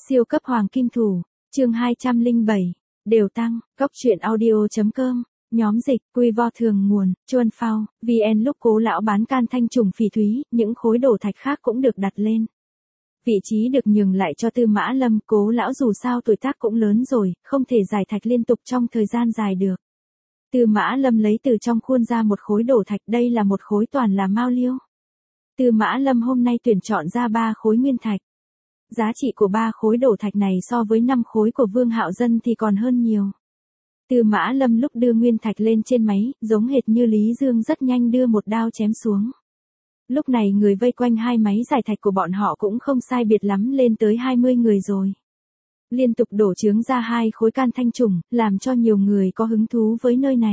Siêu cấp hoàng kim thủ, chương 207, đều tăng, góc truyện audio.com, nhóm dịch, quy vo thường nguồn, chuân phao, VN lúc Cố lão bán can thanh trùng phỉ thúy, những khối đổ thạch khác cũng được đặt lên. Vị trí được nhường lại cho Tư Mã Lâm, Cố lão dù sao tuổi tác cũng lớn rồi, không thể giải thạch liên tục trong thời gian dài được. Tư Mã Lâm lấy từ trong khuôn ra một khối đổ thạch, đây là một khối toàn là mao liêu. Tư Mã Lâm hôm nay tuyển chọn ra 3 khối nguyên thạch. Giá trị của 3 khối đổ thạch này so với 5 khối của Vương Hạo Dân thì còn hơn nhiều. Tư Mã Lâm lúc đưa nguyên thạch lên trên máy, giống hệt như Lý Dương rất nhanh đưa một đao chém xuống. Lúc này người vây quanh hai máy giải thạch của bọn họ cũng không sai biệt lắm, lên tới 20 người rồi. Liên tục đổ chướng ra 2 khối can thanh trùng, làm cho nhiều người có hứng thú với nơi này.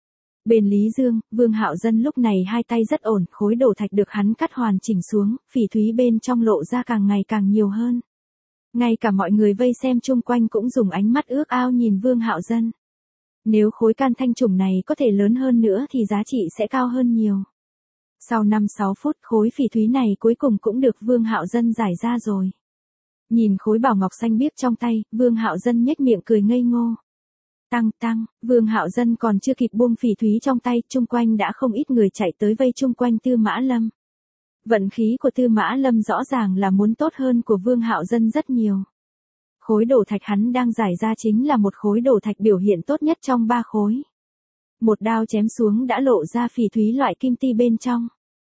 Bên Lý Dương, Vương Hạo Dân lúc này hai tay rất ổn, khối đổ thạch được hắn cắt hoàn chỉnh xuống, phỉ thúy bên trong lộ ra càng ngày càng nhiều hơn. Ngay cả mọi người vây xem chung quanh cũng dùng ánh mắt ước ao nhìn Vương Hạo Dân. Nếu khối can thanh trùng này có thể lớn hơn nữa thì giá trị sẽ cao hơn nhiều. Sau 5-6 phút, khối phỉ thúy này cuối cùng cũng được Vương Hạo Dân giải ra rồi. Nhìn khối bảo ngọc xanh biếc trong tay, Vương Hạo Dân nhếch miệng cười ngây ngô. Tăng, Vương Hạo Dân còn chưa kịp buông phỉ thúy trong tay, chung quanh đã không ít người chạy tới vây chung quanh Tư Mã Lâm. Vận khí của Tư Mã Lâm rõ ràng là muốn tốt hơn của Vương Hạo Dân rất nhiều. Khối đổ thạch hắn đang giải ra chính là một khối đổ thạch biểu hiện tốt nhất trong 3 khối. Một đao chém xuống đã lộ ra phỉ thúy loại kim ti bên trong.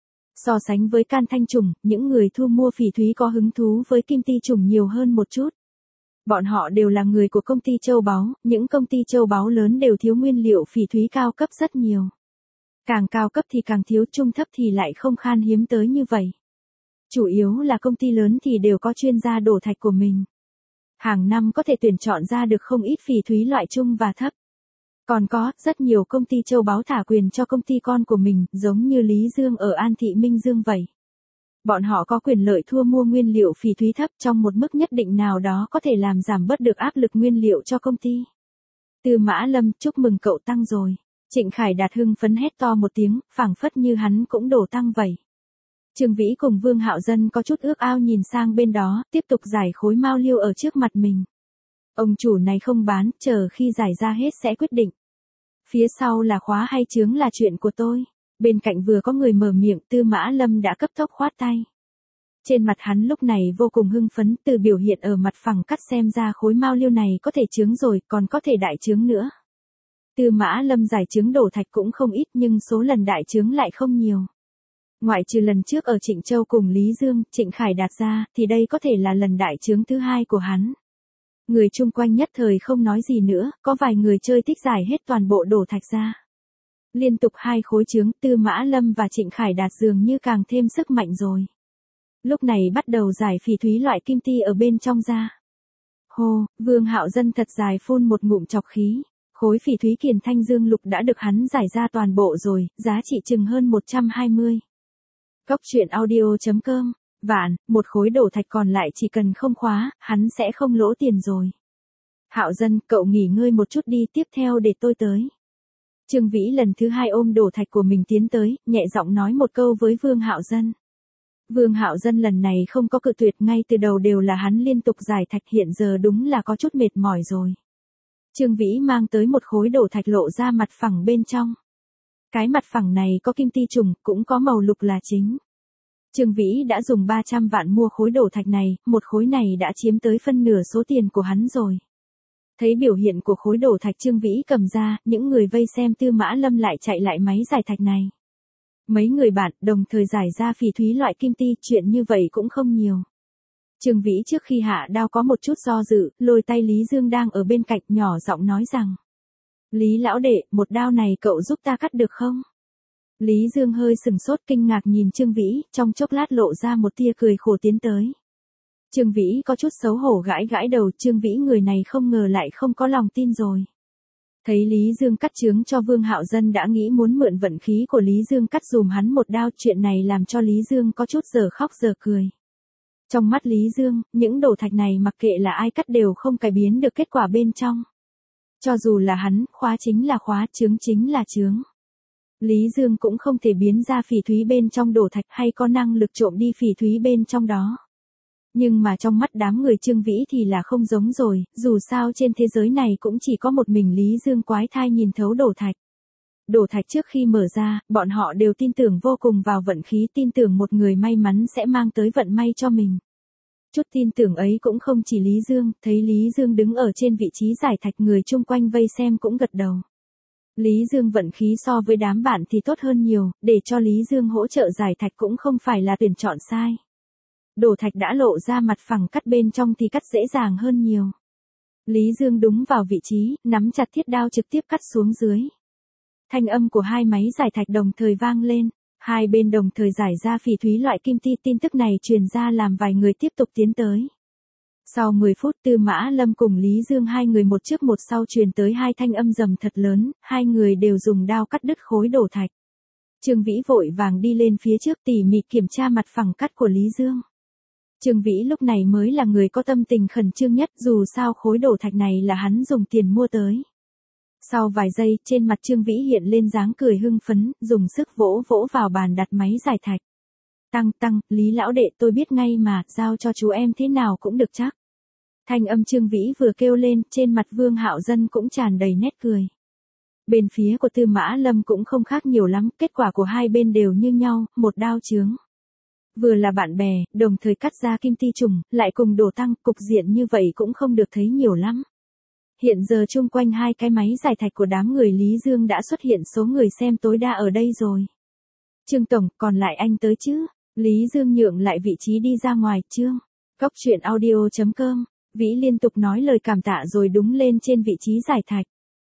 So sánh với can thanh trùng, những người thu mua phỉ thúy có hứng thú với kim ti trùng nhiều hơn một chút. Bọn họ đều là người của công ty châu báu, những công ty châu báu lớn đều thiếu nguyên liệu phỉ thúy cao cấp rất nhiều. Càng cao cấp thì càng thiếu, trung thấp thì lại không khan hiếm tới như vậy. Chủ yếu là công ty lớn thì đều có chuyên gia đổ thạch của mình. Hàng năm có thể tuyển chọn ra được không ít phỉ thúy loại trung và thấp. Còn có rất nhiều công ty châu báu thả quyền cho công ty con của mình, giống như Lý Dương ở An Thị Minh Dương vậy. Bọn họ có quyền lợi thu mua nguyên liệu phỉ thúy thấp trong một mức nhất định nào đó có thể làm giảm bớt được áp lực nguyên liệu cho công ty. Tư Mã Lâm, chúc mừng cậu tăng rồi. Trịnh Khải Đạt hưng phấn hét to một tiếng, phảng phất như hắn cũng đổ tăng vậy. Trương Vĩ cùng Vương Hạo Dân có chút ước ao nhìn sang bên đó, tiếp tục giải khối mao liêu ở trước mặt mình. Ông chủ này không bán, chờ khi giải ra hết sẽ quyết định. Phía sau là khóa hay chướng là chuyện của tôi. Bên cạnh vừa có người mở miệng, Tư Mã Lâm đã cấp tốc khoát tay. Trên mặt hắn lúc này vô cùng hưng phấn, từ biểu hiện ở mặt phẳng cắt xem ra khối mao liêu này có thể chướng rồi, còn có thể đại chướng nữa. Tư Mã Lâm giải chướng đổ thạch cũng không ít nhưng số lần đại chướng lại không nhiều. Ngoại trừ lần trước ở Trịnh Châu cùng Lý Dương, Trịnh Khải Đạt ra, thì đây có thể là lần đại chướng thứ 2 của hắn. Người chung quanh nhất thời không nói gì nữa, có vài người chơi thích giải hết toàn bộ đổ thạch ra. Liên tục 2 khối chướng, Tư Mã Lâm và Trịnh Khải Đạt dường như càng thêm sức mạnh rồi. Lúc này bắt đầu giải phỉ thúy loại kim ti ở bên trong ra. Hô, Vương Hạo Dân thật dài phun một ngụm trọc khí. Khối phỉ thúy kiền thanh dương lục đã được hắn giải ra toàn bộ rồi, giá trị chừng hơn 120. Góc truyện audio.com, vạn, một khối đổ thạch còn lại chỉ cần không khóa, hắn sẽ không lỗ tiền rồi. Hạo Dân, cậu nghỉ ngơi một chút đi, tiếp theo để tôi tới. Trương Vĩ lần thứ 2 ôm đổ thạch của mình tiến tới, nhẹ giọng nói một câu với Vương Hạo Dân. Vương Hạo Dân lần này không có cự tuyệt, ngay từ đầu đều là hắn liên tục giải thạch, hiện giờ đúng là có chút mệt mỏi rồi. Trương Vĩ mang tới một khối đổ thạch lộ ra mặt phẳng bên trong. Cái mặt phẳng này có kim ti trùng, cũng có màu lục là chính. Trương Vĩ đã dùng 300 vạn mua khối đổ thạch này, một khối này đã chiếm tới phân nửa số tiền của hắn rồi. Thấy biểu hiện của khối đổ thạch Trương Vĩ cầm ra, những người vây xem Tư Mã Lâm lại chạy lại máy giải thạch này. Mấy người bạn đồng thời giải ra phỉ thúy loại kim ti, chuyện như vậy cũng không nhiều. Trương Vĩ trước khi hạ đao có một chút do dự, lôi tay Lý Dương đang ở bên cạnh, nhỏ giọng nói rằng. Lý lão đệ, một đao này cậu giúp ta cắt được không? Lý Dương hơi sừng sốt kinh ngạc nhìn Trương Vĩ, trong chốc lát lộ ra một tia cười khổ tiến tới. Trương Vĩ có chút xấu hổ gãi gãi đầu, Trương Vĩ người này không ngờ lại không có lòng tin rồi. Thấy Lý Dương cắt chướng cho Vương Hạo Dân đã nghĩ muốn mượn vận khí của Lý Dương cắt dùm hắn một đao, chuyện này làm cho Lý Dương có chút giờ khóc giờ cười. Trong mắt Lý Dương, những đổ thạch này mặc kệ là ai cắt đều không cải biến được kết quả bên trong. Cho dù là hắn, khóa chính là khóa, chướng chính là chướng. Lý Dương cũng không thể biến ra phỉ thúy bên trong đổ thạch hay có năng lực trộm đi phỉ thúy bên trong đó. Nhưng mà trong mắt đám người Trương Vĩ thì là không giống rồi, dù sao trên thế giới này cũng chỉ có một mình Lý Dương quái thai nhìn thấu đổ thạch. Đổ thạch trước khi mở ra, bọn họ đều tin tưởng vô cùng vào vận khí, tin tưởng một người may mắn sẽ mang tới vận may cho mình. Chút tin tưởng ấy cũng không chỉ Lý Dương, thấy Lý Dương đứng ở trên vị trí giải thạch, người chung quanh vây xem cũng gật đầu. Lý Dương vận khí so với đám bạn thì tốt hơn nhiều, để cho Lý Dương hỗ trợ giải thạch cũng không phải là tuyển chọn sai. Đổ thạch đã lộ ra mặt phẳng, cắt bên trong thì cắt dễ dàng hơn nhiều. Lý Dương đúng vào vị trí, nắm chặt thiết đao trực tiếp cắt xuống dưới. Thanh âm của hai máy giải thạch đồng thời vang lên, hai bên đồng thời giải ra phỉ thúy loại kim ti, tin tức này truyền ra làm vài người tiếp tục tiến tới. Sau 10 phút Tư Mã Lâm cùng Lý Dương hai người một trước một sau truyền tới hai thanh âm rầm thật lớn, hai người đều dùng đao cắt đứt khối đổ thạch. Trương Vĩ vội vàng đi lên phía trước tỉ mỉ kiểm tra mặt phẳng cắt của Lý Dương. Trương Vĩ lúc này mới là người có tâm tình khẩn trương nhất, dù sao khối đổ thạch này là hắn dùng tiền mua tới. Sau vài giây, trên mặt Trương Vĩ hiện lên dáng cười hưng phấn, dùng sức vỗ vỗ vào bàn đặt máy giải thạch. Tăng, Lý lão đệ, tôi biết ngay mà, giao cho chú em thế nào cũng được chắc. Thanh âm Trương Vĩ vừa kêu lên, trên mặt Vương Hạo Dân cũng tràn đầy nét cười. Bên phía của Tư Mã Lâm cũng không khác nhiều lắm, kết quả của hai bên đều như nhau, một đao chướng. Vừa là bạn bè, đồng thời cắt ra kim ti trùng, lại cùng đổ tăng, cục diện như vậy cũng không được thấy nhiều lắm. Hiện giờ chung quanh hai cái máy giải thạch của đám người Lý Dương đã xuất hiện số người xem tối đa ở đây rồi. Trương Tổng, còn lại anh tới chứ? Lý Dương nhượng lại vị trí đi ra ngoài, Trương. Cóc truyện audio.com, Vĩ liên tục nói lời cảm tạ rồi đúng lên trên vị trí giải thạch.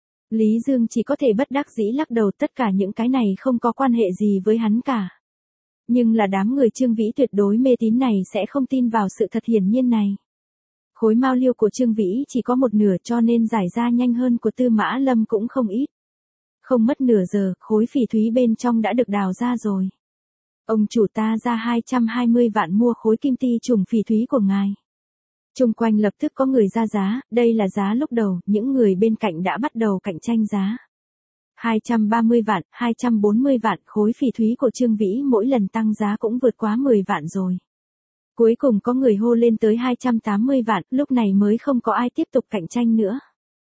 Lý Dương chỉ có thể bất đắc dĩ lắc đầu, tất cả những cái này không có quan hệ gì với hắn cả. Nhưng là đám người Trương Vĩ tuyệt đối mê tín này sẽ không tin vào sự thật hiển nhiên này. Khối mao liêu của Trương Vĩ chỉ có một nửa cho nên giải ra nhanh hơn của Tư Mã Lâm cũng không ít. Không mất nửa giờ, khối phỉ thúy bên trong đã được đào ra rồi. Ông chủ ta ra 220 vạn mua khối kim ti trùng phỉ thúy của ngài. Chung quanh lập tức có người ra giá, đây là giá lúc đầu, những người bên cạnh đã bắt đầu cạnh tranh giá. 230 vạn, 240 vạn, khối phỉ thúy của Trương Vĩ mỗi lần tăng giá cũng vượt quá 10 vạn rồi. Cuối cùng có người hô lên tới 280 vạn, lúc này mới không có ai tiếp tục cạnh tranh nữa.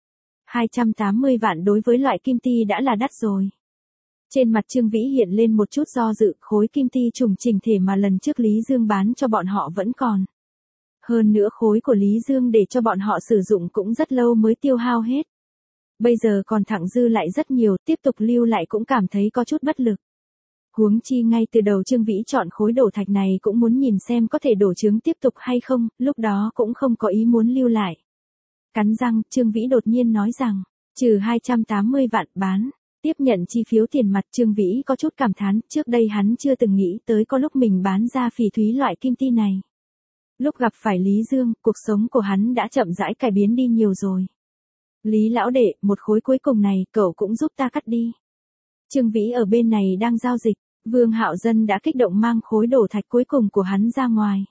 280 vạn đối với loại kim ti đã là đắt rồi. Trên mặt Trương Vĩ hiện lên một chút do dự, khối kim ti trùng chỉnh thể mà lần trước Lý Dương bán cho bọn họ vẫn còn. Hơn nữa khối của Lý Dương để cho bọn họ sử dụng cũng rất lâu mới tiêu hao hết. Bây giờ còn thặng dư lại rất nhiều, tiếp tục lưu lại cũng cảm thấy có chút bất lực. Huống chi ngay từ đầu Trương Vĩ chọn khối đổ thạch này cũng muốn nhìn xem có thể đổ trướng tiếp tục hay không, lúc đó cũng không có ý muốn lưu lại. Cắn răng, Trương Vĩ đột nhiên nói rằng, trừ 280 vạn bán. Tiếp nhận chi phiếu tiền mặt, Trương Vĩ có chút cảm thán, trước đây hắn chưa từng nghĩ tới có lúc mình bán ra phỉ thúy loại kim ti này. Lúc gặp phải Lý Dương, cuộc sống của hắn đã chậm rãi cải biến đi nhiều rồi. Lý lão đệ, một khối cuối cùng này, cậu cũng giúp ta cắt đi. Trương Vĩ ở bên này đang giao dịch, Vương Hạo Dân đã kích động mang khối đổ thạch cuối cùng của hắn ra ngoài.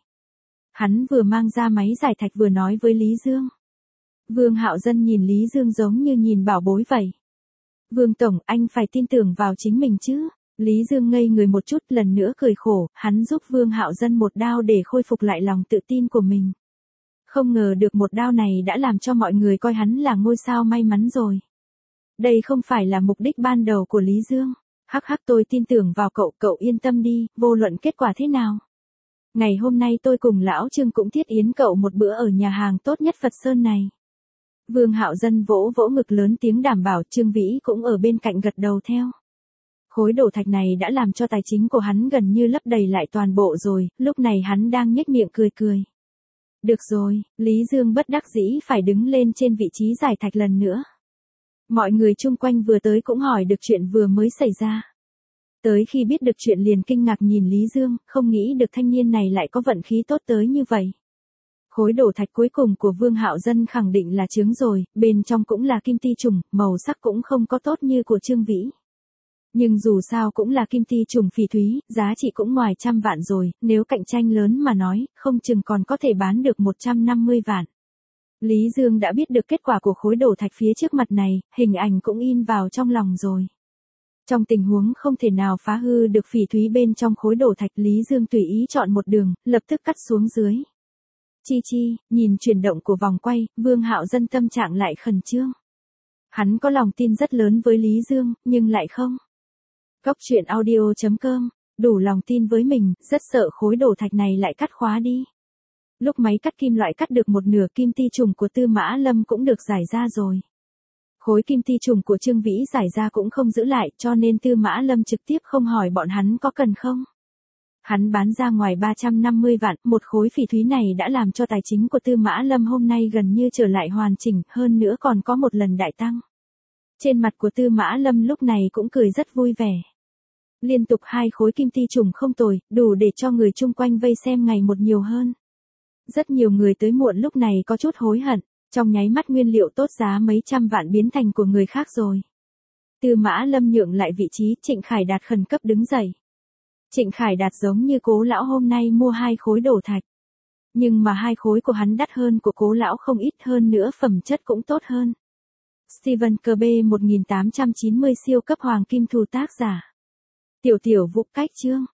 Hắn vừa mang ra máy giải thạch vừa nói với Lý Dương. Vương Hạo Dân nhìn Lý Dương giống như nhìn bảo bối vậy. Vương Tổng, anh phải tin tưởng vào chính mình chứ. Lý Dương ngây người một chút, lần nữa cười khổ, hắn giúp Vương Hạo Dân một đao để khôi phục lại lòng tự tin của mình. Không ngờ được một đao này đã làm cho mọi người coi hắn là ngôi sao may mắn rồi. Đây không phải là mục đích ban đầu của Lý Dương. Hắc hắc, tôi tin tưởng vào cậu, cậu yên tâm đi, vô luận kết quả thế nào. Ngày hôm nay tôi cùng lão Trương cũng thiết yến cậu một bữa ở nhà hàng tốt nhất Phật Sơn này. Vương Hạo Dân vỗ vỗ ngực lớn tiếng đảm bảo, Trương Vĩ cũng ở bên cạnh gật đầu theo. Khối đổ thạch này đã làm cho tài chính của hắn gần như lấp đầy lại toàn bộ rồi, lúc này hắn đang nhếch miệng cười cười. Được rồi, Lý Dương bất đắc dĩ phải đứng lên trên vị trí giải thạch lần nữa. Mọi người chung quanh vừa tới cũng hỏi được chuyện vừa mới xảy ra. Tới khi biết được chuyện liền kinh ngạc nhìn Lý Dương, không nghĩ được thanh niên này lại có vận khí tốt tới như vậy. Khối đổ thạch cuối cùng của Vương Hạo Dân khẳng định là trướng rồi, bên trong cũng là kim ti trùng, màu sắc cũng không có tốt như của Trương Vĩ. Nhưng dù sao cũng là kim ti trùng phỉ thúy, giá trị cũng ngoài 100 vạn rồi, nếu cạnh tranh lớn mà nói, không chừng còn có thể bán được 150 vạn. Lý Dương đã biết được kết quả của khối đổ thạch phía trước mặt này, hình ảnh cũng in vào trong lòng rồi. Trong tình huống không thể nào phá hư được phỉ thúy bên trong khối đổ thạch, Lý Dương tùy ý chọn một đường, lập tức cắt xuống dưới. Chi chi, nhìn chuyển động của vòng quay, Vương Hạo Dân tâm trạng lại khẩn trương. Hắn có lòng tin rất lớn với Lý Dương, nhưng lại không. Góc truyện audio.com, đủ lòng tin với mình, rất sợ khối đổ thạch này lại cắt khóa đi. Lúc máy cắt kim loại cắt được một nửa, kim ti trùng của Tư Mã Lâm cũng được giải ra rồi. Khối kim ti trùng của Trương Vĩ giải ra cũng không giữ lại, cho nên Tư Mã Lâm trực tiếp không hỏi bọn hắn có cần không. Hắn bán ra ngoài 350 vạn, một khối phỉ thúy này đã làm cho tài chính của Tư Mã Lâm hôm nay gần như trở lại hoàn chỉnh, hơn nữa còn có một lần đại tăng. Trên mặt của Tư Mã Lâm lúc này cũng cười rất vui vẻ. Liên tục 2 khối kim ti trùng không tồi, đủ để cho người chung quanh vây xem ngày một nhiều hơn. Rất nhiều người tới muộn lúc này có chút hối hận, trong nháy mắt nguyên liệu tốt giá mấy trăm vạn biến thành của người khác rồi. Tư Mã Lâm nhượng lại vị trí, Trịnh Khải Đạt khẩn cấp đứng dậy. Trịnh Khải Đạt giống như Cố lão hôm nay mua 2 khối đổ thạch. Nhưng mà 2 khối của hắn đắt hơn của Cố lão không ít, hơn nữa phẩm chất cũng tốt hơn. Steven Kirby 1890 siêu cấp hoàng kim thủ tác giả. Tiểu Vũ cách chương.